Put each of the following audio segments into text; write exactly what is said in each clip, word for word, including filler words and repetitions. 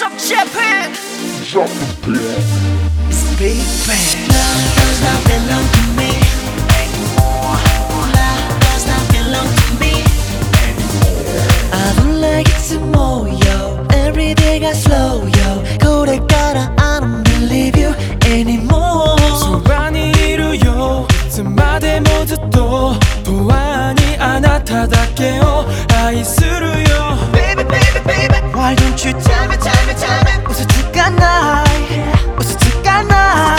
up Japan. Drop the beat. It's Big Bang. Love does not belong to me anymore. Love does not belong to me anymore. I don't like it some more, yo. Every day got slow, yo.これから I don't believe you anymore. そばにいるよ、いつまでもずっと永遠にあなただけを愛するよ。 Baby, baby, baby. Why don't you tell me, tell me, tell me. 嘘つかない、嘘つかない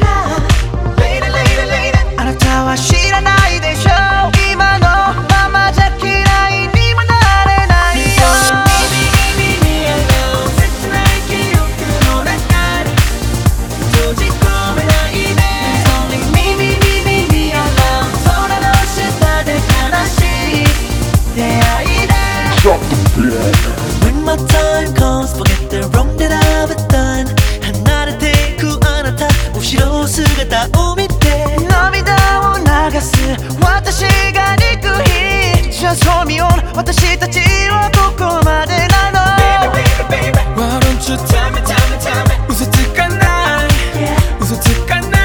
。Lady, lady, lady. あなたは知らないでしょ。今のままじゃ嫌いにもなれないよ。 Leave me alone. 切ない記憶の中に閉じ込めないで。Only me, me, me, me, me alone. 空の下で悲しい出会いで。 Drop the beat. When my time comes, forget the wrong that I've done. 離れてくあなた、後ろ姿を見て涙を流す私が憎い。Just hold me on. 私たちはここまでなの。 Baby, baby, baby. Why don't you tell me, tell me, tell me. 嘘つかない、嘘つかない。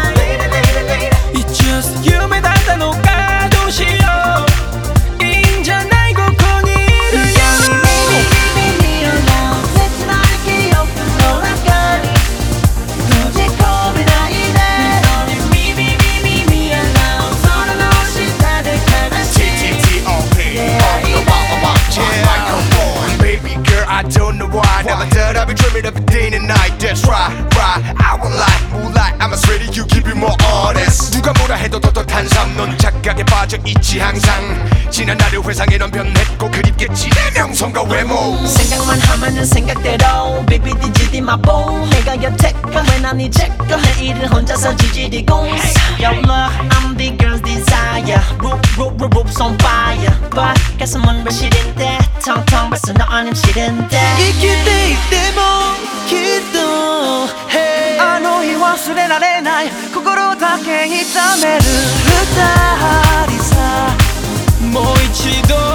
Lady, lady, lady. It's just 夢だったのかどうしよう。いいんじゃないここにいるよ。 Leave me alone. 切ない記憶の中に閉じ込めないで。Only me, me, me, me, me alone. 空の下で悲しい T T O P on the microphone. Baby girl, I don't know why. Never thought I'd be dreaming of a day and night. That's right, right. I won't lie, moonlight. I'm a sweaty, you keep it more honest. 누가 뭐라 해도 떳떳한 삶. 넌 착각에 빠져 있지 항상. 지난 나를 회상해 넌 변했고 그립겠지 내 명성과 외모. 생각만 하면은 생각대로 Baby 뒤지디 마보 내가 곁에 가면 난 이제 거 내일은 혼자서 지지리고 Yo look I'm the girl's desire Roof roof roof roof's on fire But 가슴은 왜 싫은데 텅텅 벌써 너 아님 싫은데 生きていてもきっと Hey あの日忘れられない心だけ痛める二人さもう一度